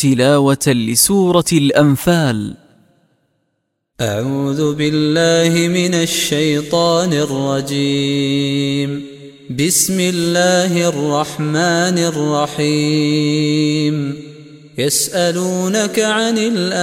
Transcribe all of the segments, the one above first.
تلاوة لسورة الأنفال. أعوذ بالله من الشيطان الرجيم. بسم الله الرحمن الرحيم. يسألونك عن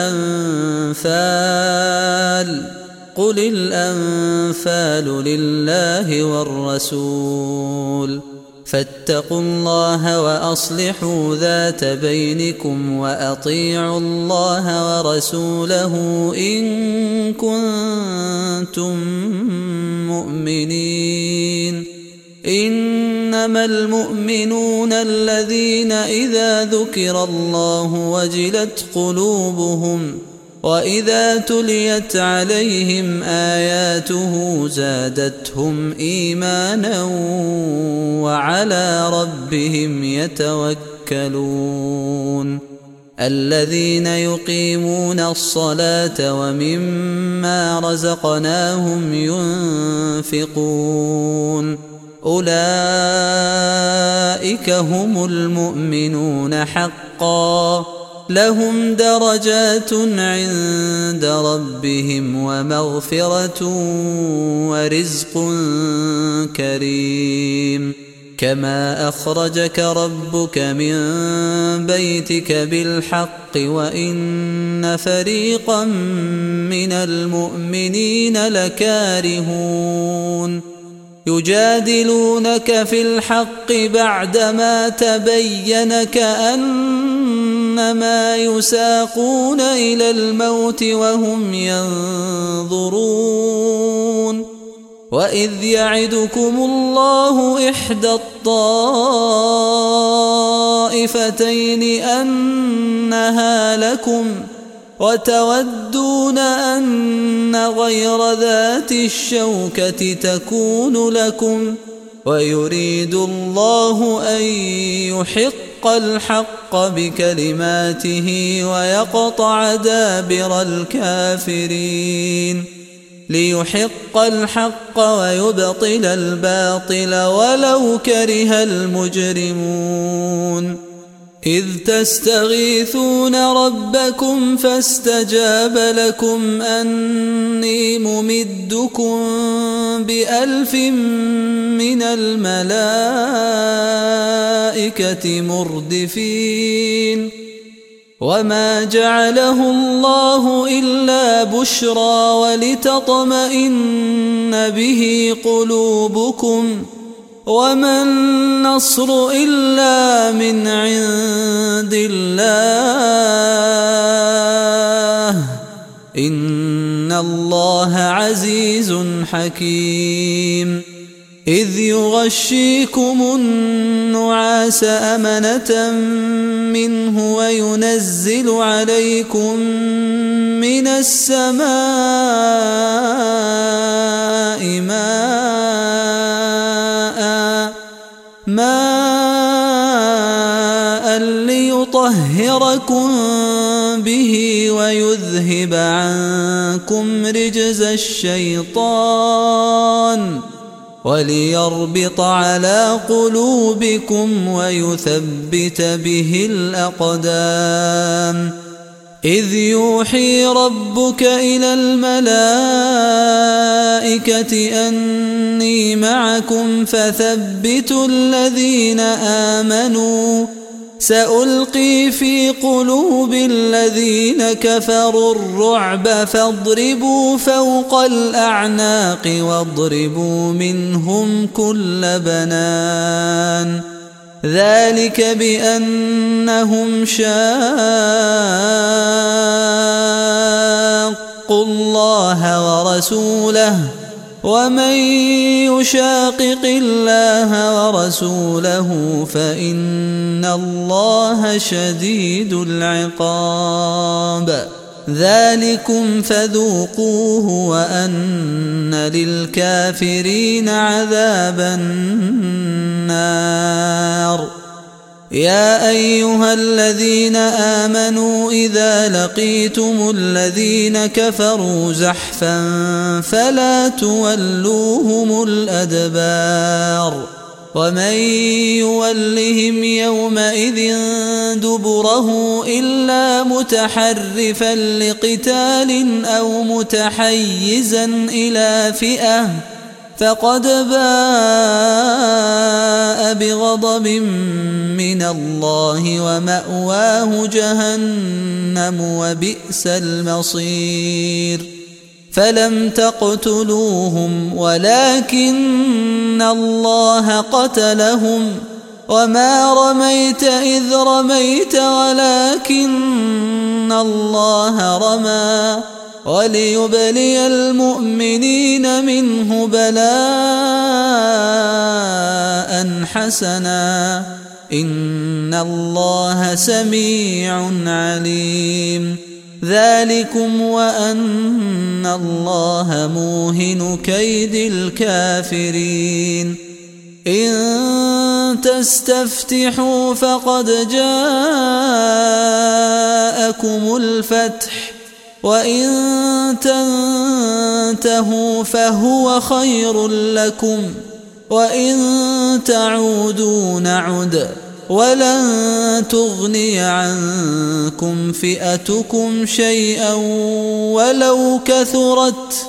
الأنفال قل الأنفال لله والرسول فاتقوا الله وأصلحوا ذات بينكم وأطيعوا الله ورسوله إن كنتم مؤمنين. إنما المؤمنون الذين إذا ذكر الله وجلت قلوبهم وإذا تليت عليهم آياته زادتهم إيمانا وعلى ربهم يتوكلون. الذين يقيمون الصلاة ومما رزقناهم ينفقون أولئك هم المؤمنون حقا لهم درجات عند ربهم ومغفرة ورزق كريم. كما أخرجك ربك من بيتك بالحق وإن فريقا من المؤمنين لكارهون يجادلونك في الحق بعدما تبين كأنما يساقون إلى الموت وهم ينظرون. وإذ يعدكم الله إحدى الطائفتين أنها لكم وتودون أن غير ذات الشوكة تكون لكم ويريد الله أن يحق الحق بكلماته ويقطع دابر الكافرين ليحق الحق ويبطل الباطل ولو كره المجرمون. إذ تستغيثون ربكم فاستجاب لكم أني ممدكم ب1000 من الملائكة مردفين. وما جعله الله إلا بشرى ولتطمئن به قلوبكم وما النصر إلا من عند الله إن الله عزيز حكيم. إذ يغشيكم النعاس أمنة منه وينزل عليكم من السماء ماء ليطهركم به ويذهب عنكم رجز الشيطان وليربط على قلوبكم ويثبت به الأقدام. إذ يوحي ربك إلى الملائكة أني معكم فثبتوا الذين آمنوا سألقي في قلوب الذين كفروا الرعب فاضربوا فوق الأعناق واضربوا منهم كل بنان. ذلك بأنهم شاقوا الله ورسوله ومن يشاقق الله ورسوله فإن الله شديد العقاب. ذلكم فذوقوه وأن للكافرين عذاب النار. يا أيها الذين آمنوا إذا لقيتم الذين كفروا زحفا فلا تولوهم الأدبار ومن يولهم يومئذ دبره إلا متحرفا لقتال أو متحيزا إلى فئة فقد باء بغضب من الله ومأواه جهنم وبئس المصير فلم تقتلوهم ولكن الله قتلهم وما رميت إذ رميت ولكن الله رمى وليبلي المؤمنين منه بلاء حسنا إن الله سميع عليم ذلكم وأن الله موهن كيد الكافرين إن تستفتحوا فقد جاءكم الفتح وإن تنتهوا فهو خير لكم وإن تعودوا نعد ولن تغني عنكم فئتكم شيئا ولو كثرت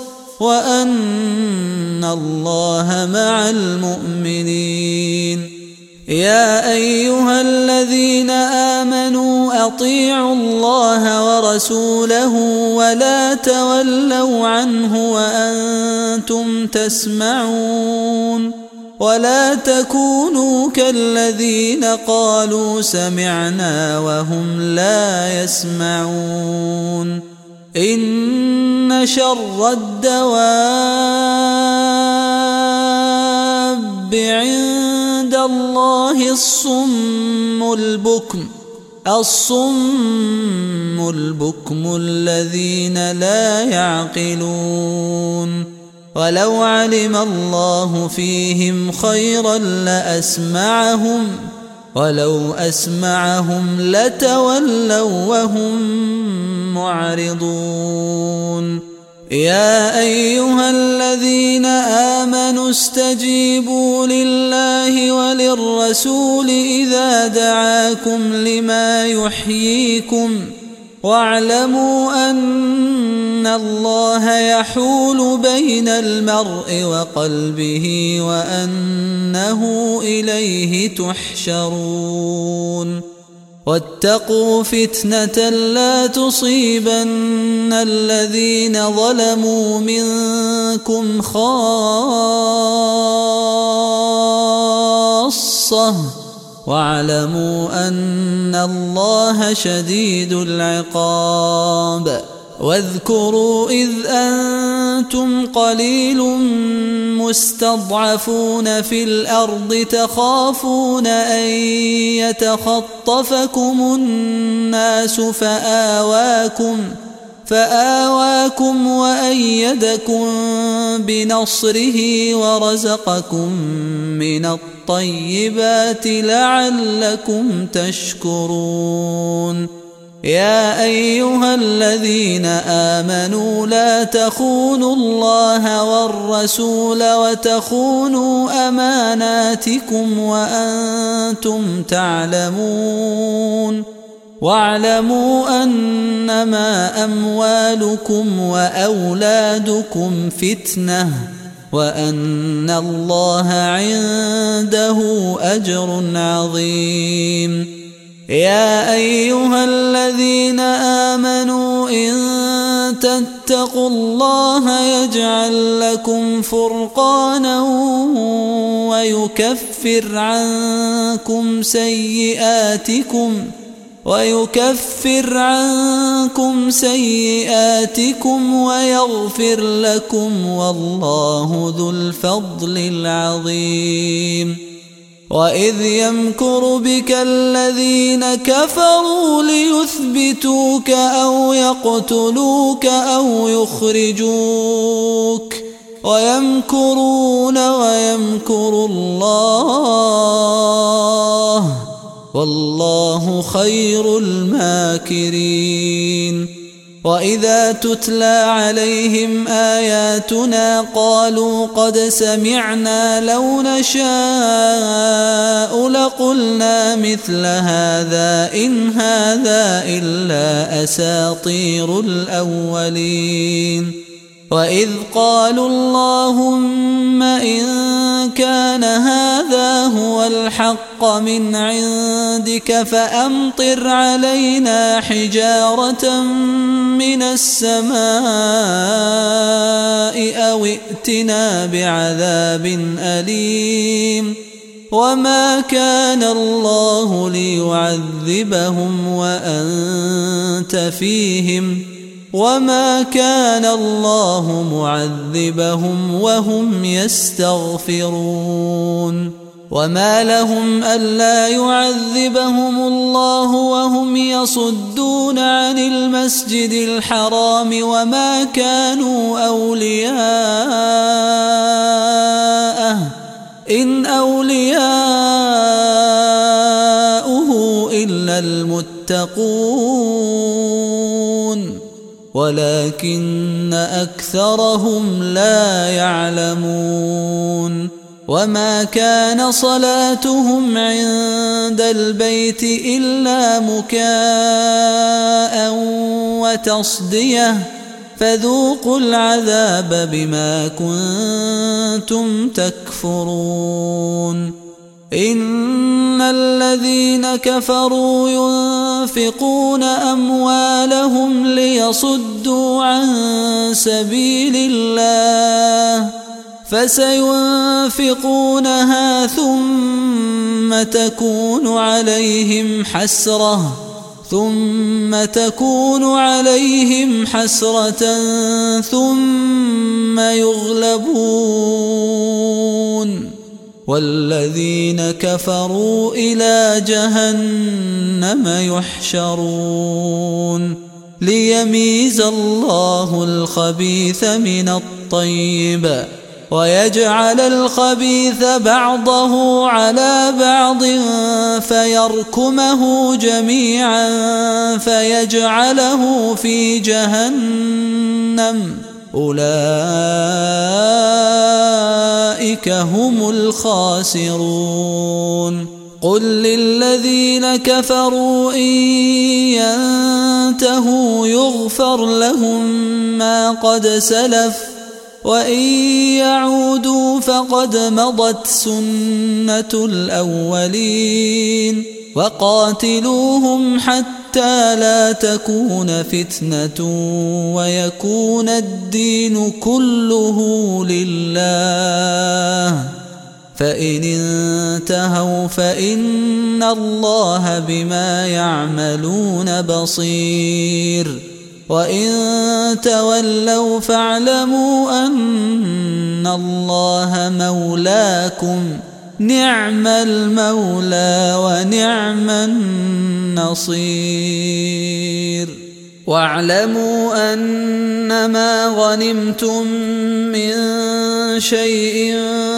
وأن الله مع المؤمنين يا أيها الذين آمنوا أطيعوا الله ورسوله ولا تولوا عنه وأنتم تسمعون ولا تكونوا كالذين قالوا سمعنا وهم لا يسمعون إن شر الدواب عند الله الصم البكم الذين لا يعقلون ولو علم الله فيهم خيرا لأسمعهم ولو أسمعهم لتولوا وهم معرضون يا أيها الذين آمنوا استجيبوا لله وللرسول إذا دعاكم لما يحييكم واعلموا أن الله يحول بين المرء وقلبه وأنه إليه تحشرون واتقوا فتنة لا تصيبن الذين ظلموا منكم خاصة واعلموا أن الله شديد العقاب واذكروا إذ أنتم قليل مستضعفون في الأرض تخافون أن يتخطفكم الناس فآواكم وأيدكم بنصره ورزقكم من الطيبات لعلكم تشكرون يا أيها الذين آمنوا لا تخونوا الله والرسول وتخونوا أماناتكم وأنتم تعلمون واعلموا أنما أموالكم وأولادكم فتنة وأن الله عنده أجر عظيم يا أيها الذين آمنوا إن تتقوا الله يجعل لكم فرقانا ويكفر عنكم سيئاتكم ويغفر لكم والله ذو الفضل العظيم وإذ يمكر بك الذين كفروا ليثبتوك أو يقتلوك أو يخرجوك ويمكرون ويمكر الله والله خير الماكرين وإذا تتلى عليهم آياتنا قالوا قد سمعنا لو نشاء لقلنا مثل هذا إن هذا إلا أساطير الأولين وإذ قالوا اللهم إن كان هذا هو الحق من عندك فأمطر علينا حجارة من السماء أو ائتنا بعذاب أليم وما كان الله ليعذبهم وأنت فيهم وما كان الله معذبهم وهم يستغفرون وما لهم ألا يعذبهم الله وهم يصدون عن المسجد الحرام وما كانوا أولياءه إن أولياؤه إلا المتقون ولكن أكثرهم لا يعلمون وما كان صلاتهم عند البيت إلا مكاء وتصدية فذوقوا العذاب بما كنتم تكفرون إن الذين كفروا ينفقون أموالهم ليصدوا عن سبيل الله فسينفقونها ثم تكون عليهم حسرة ثم يغلبون والذين كفروا إلى جهنم يحشرون ليميز الله الخبيث من الطيب ويجعل الخبيث بعضه على بعض فيركمه جميعا فيجعله في جهنم أولئك هم الخاسرون قل للذين كفروا إن ينتهوا يغفر لهم ما قد سلف وإن يعودوا فقد مضت سنة الأولين وقاتلوهم حتى لا تكون فتنة ويكون الدين كله لله فإن انتهوا فإن الله بما يعملون بصير وإن تولوا فاعلموا أن الله مولاكم نعم المولى ونعم النصير واعلموا أنما غنمتم من شيء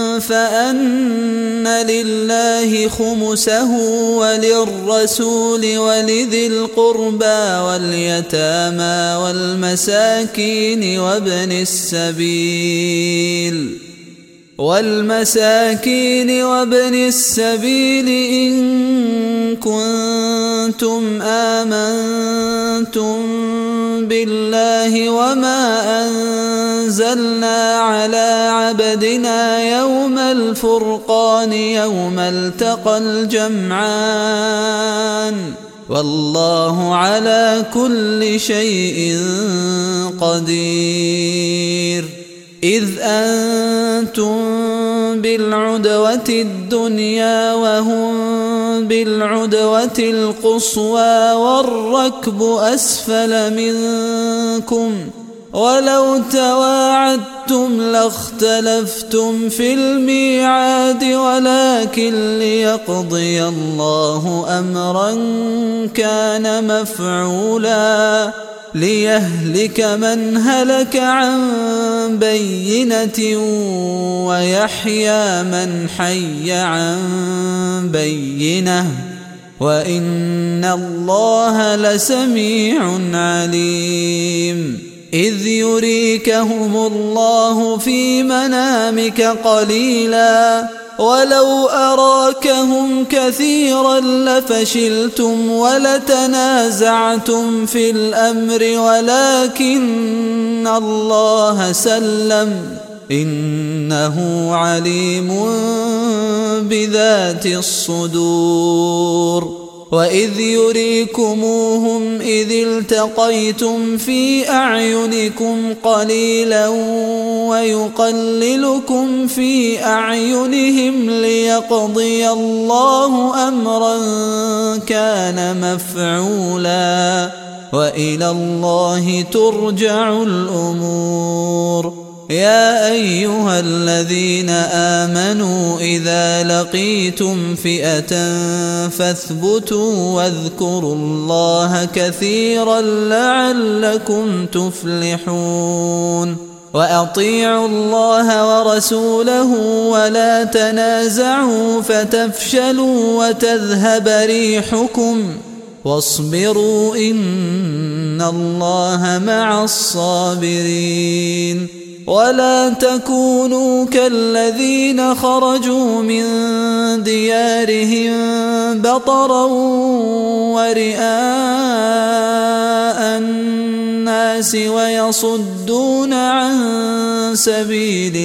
فأن لله خمسه وللرسول ولذي القربى واليتامى والمساكين وابن السبيل إن كنتم آمنتم بالله وما أنزلنا على عبدنا يوم الفرقان يوم التقى الجمعان والله على كل شيء قدير إذ أنتم بالعدوة الدنيا وهم بالعدوة القصوى والركب أسفل منكم ولو تواعدتم لاختلفتم في الميعاد ولكن ليقضي الله أمرا كان مفعولا ليهلك من هلك عن بينة ويحيى من حي عن بينة وإن الله لسميع عليم إذ يريكهم الله في منامك قليلا ولو أراكهم كثيرا لفشلتم ولتنازعتم في الأمر ولكن الله سلم إنه عليم بذات الصدور وإذ يريكموهم إذ التقيتم في أعينكم قليلا ويقللكم في أعينهم ليقضي الله أمرا كان مفعولا وإلى الله ترجع الأمور يا أيها الذين آمنوا إذا لقيتم فئة فاثبتوا واذكروا الله كثيرا لعلكم تفلحون وأطيعوا الله ورسوله ولا تنازعوا فتفشلوا وتذهب ريحكم واصبروا إن الله مع الصابرين ولا تكونوا كالذين خرجوا من ديارهم بطرا ورئاء الناس ويصدون عن سبيل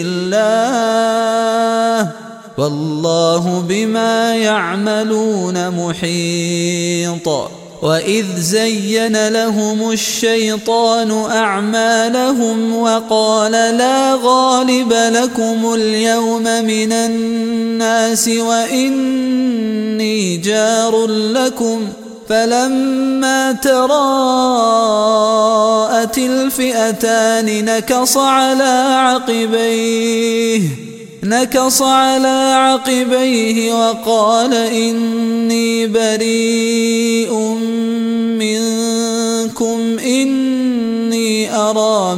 الله والله بما يعملون محيط وإذ زين لهم الشيطان أعمالهم وقال لا غالب لكم اليوم من الناس وإني جار لكم فلما تراءت الفئتان نكص على عقبيه وقال إني بريء منكم إني أرى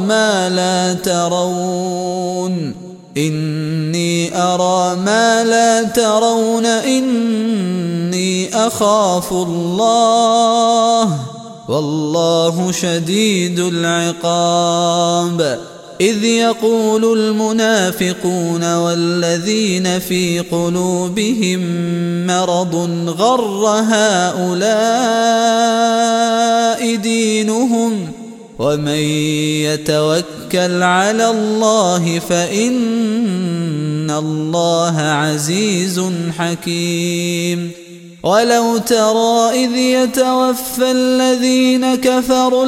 ما لا ترون إني أخاف الله والله شديد العقاب إذ يقول المنافقون والذين في قلوبهم مرض غر هؤلاء دينهم ومن يتوكل على الله فإن الله عزيز حكيم ولو ترى إذ يتوفى الذين كفروا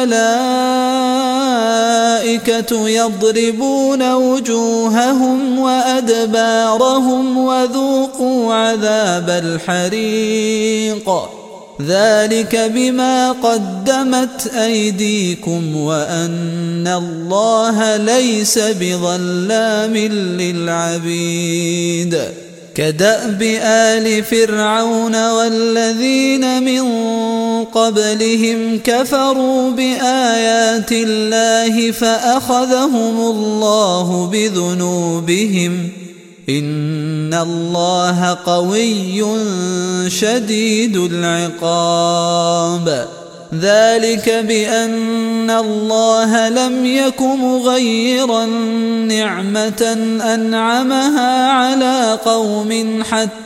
الملائكة يضربون وجوههم وأدبارهم وذوقوا عذاب الحريق ذلك بما قدمت أيديكم وأن الله ليس بظلام للعبيد كدأب آل فرعون والذين من قبلهم كفروا بآيات الله فأخذهم الله بذنوبهم إن الله قوي شديد العقاب ذلك بأن الله لم يك مغيرا نعمة أنعمها على قوم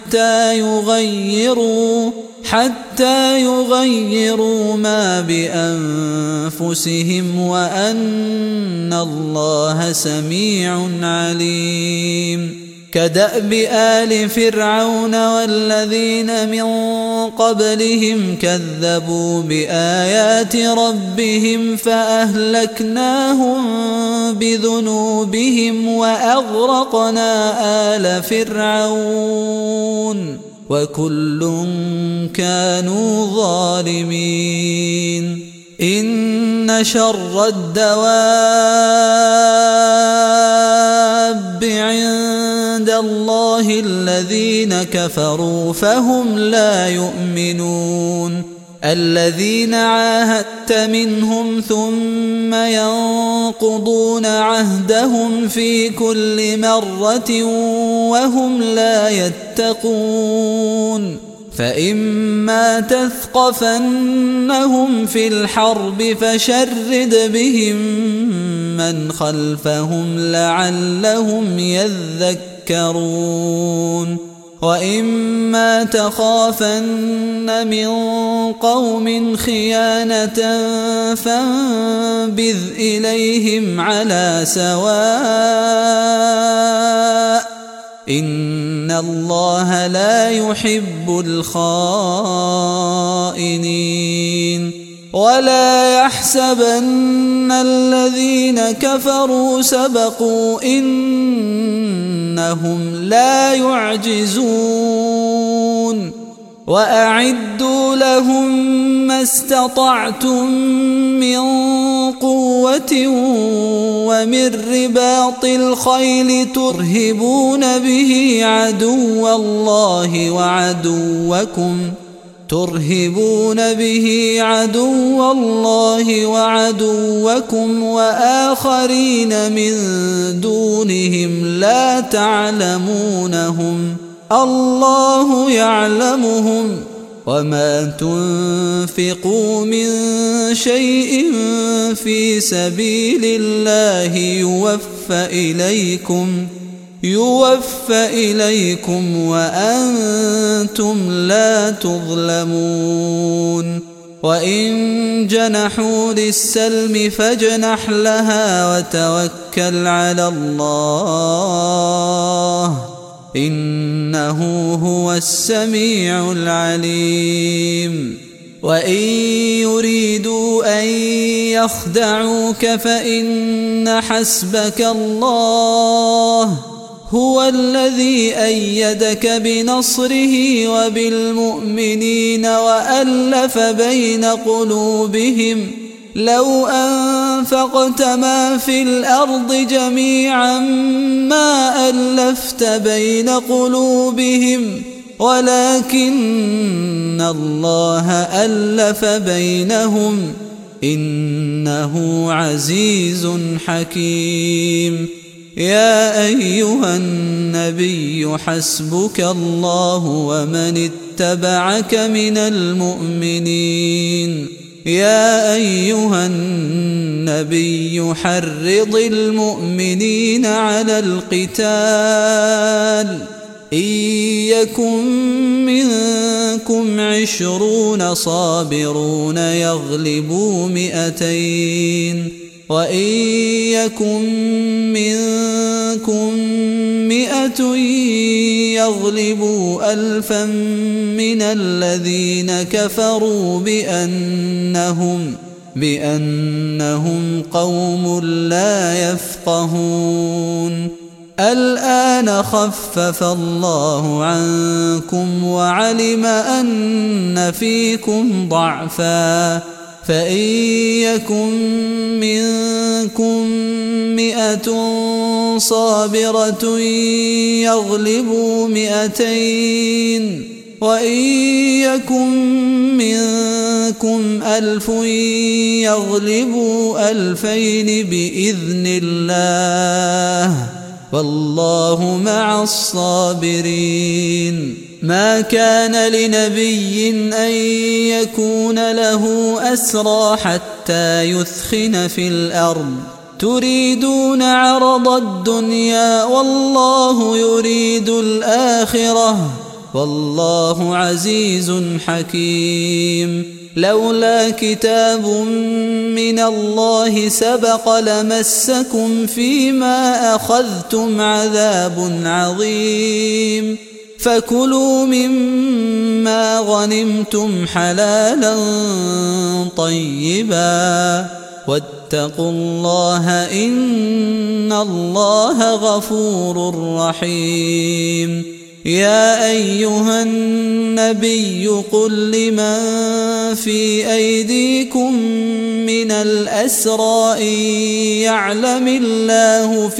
حتى يغيروا ما بأنفسهم وأن الله سميع عليم كدأب آل فرعون والذين من قبلهم كذبوا بآيات ربهم فأهلكناهم بذنوبهم وأغرقنا آل فرعون وكل كانوا ظالمين إن شر الدواب عند الله الذين كفروا فهم لا يؤمنون الذين عاهدت منهم ثم ينقضون عهدهم في كل مرة وهم لا يتقون فإما تثقفنهم في الحرب فشرد بهم من خلفهم لعلهم يذكرون وإما تخافن من قوم خيانة فانبذ إليهم على سواء إن الله لا يحب الخائنين ولا يحسبن الذين كفروا سبقوا إنهم لا يعجزون وأعدوا لهم ما استطعتم من قوة ومن رباط الخيل ترهبون به عدو الله وعدوكم وآخرين من دونهم لا تعلمونهم الله يعلمهم وما تنفقوا من شيء في سبيل الله يوفى إليكم وأنتم لا تظلمون وإن جنحوا للسلم فاجنح لها وتوكل على الله إنه هو السميع العليم وإن يريدوا أن يخدعوك فإن حسبك الله هو الذي أيدك بنصره وبالمؤمنين وألف بين قلوبهم لو أنفقت ما في الأرض جميعا ما ألفت بين قلوبهم ولكن الله ألف بينهم إنه عزيز حكيم يا أيها النبي حسبك الله ومن اتبعك من المؤمنين يا أيها النبي حرض المؤمنين على القتال إن يكن منكم 20 صابرون يغلبوا 200 وإن يكن منكم 100 يغلبوا 1000 من الذين كفروا بأنهم قوم لا يفقهون الآن خفف الله عنكم وعلم أن فيكم ضعفا فإن يكن منكم 100 صابرة يغلبوا 200 وإن يكن منكم 1000 يغلبوا 2000 بإذن الله والله مع الصابرين ما كان لنبي أن يكون له أسرى حتى يثخن في الأرض تريدون عرض الدنيا والله يريد الآخرة والله عزيز حكيم لولا كتاب من الله سبق لمسكم فيما أخذتم عذاب عظيم فكلوا مما غنمتم حلالا طيبا واتقوا الله إن الله غفور رحيم يا أيها النبي قل لمن في أيديكم من الأسرى إن يعلم الله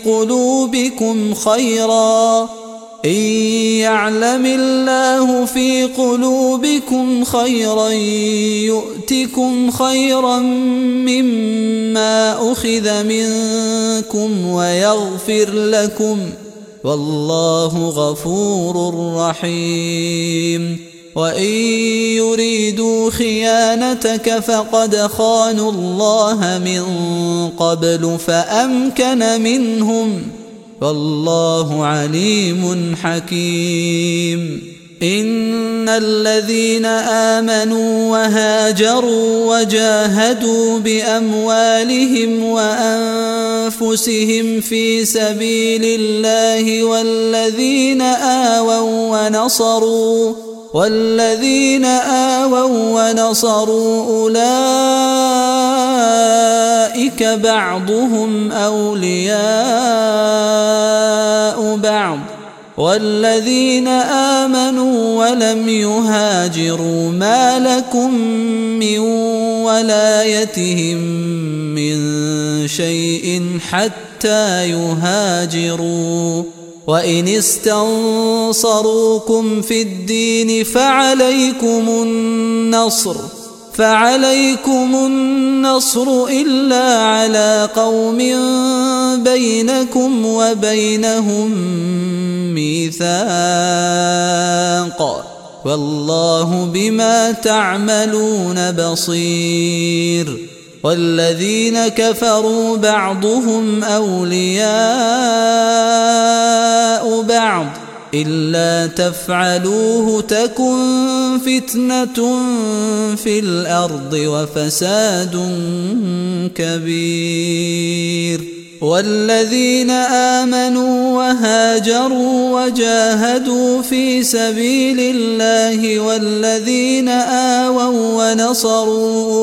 في قلوبكم خيرا يؤتكم خيرا مما أخذ منكم ويغفر لكم والله غفور رحيم وإن يريدوا خيانتك فقد خانوا الله من قبل فأمكن منهم، والله عليم حكيم. إن الذين آمنوا وهاجروا وجاهدوا بأموالهم وأنفسهم في سبيل الله والذين آووا ونصروا أولئك بعضهم أولياء بعض، والذين آمنوا ولم يهاجروا ما لكم من ولايتهم من شيء حتى يهاجروا، وإن استنصروكم في الدين فعليكم النصر إلا على قوم بينكم وبينهم ميثاق، والله بما تعملون بصير. والذين كفروا بعضهم أولياء بعض إلا تفعلوه تكن فتنة في الأرض وفساد كبير. والذين آمنوا وهاجروا وجاهدوا في سبيل الله والذين آووا ونصروا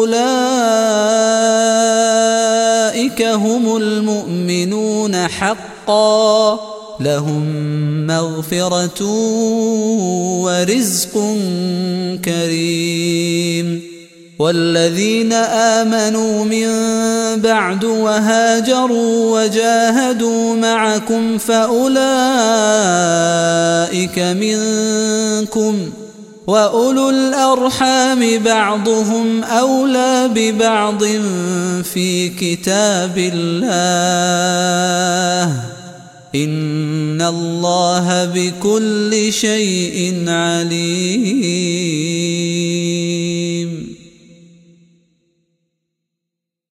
أولئك هم المؤمنون حقا، لهم مغفرة ورزق كريم. والذين آمنوا من بعد وهاجروا وجاهدوا معكم فأولئك منكم، وأولو الأرحام بعضهم أولى ببعض في كتاب الله، إن الله بكل شيء عليم.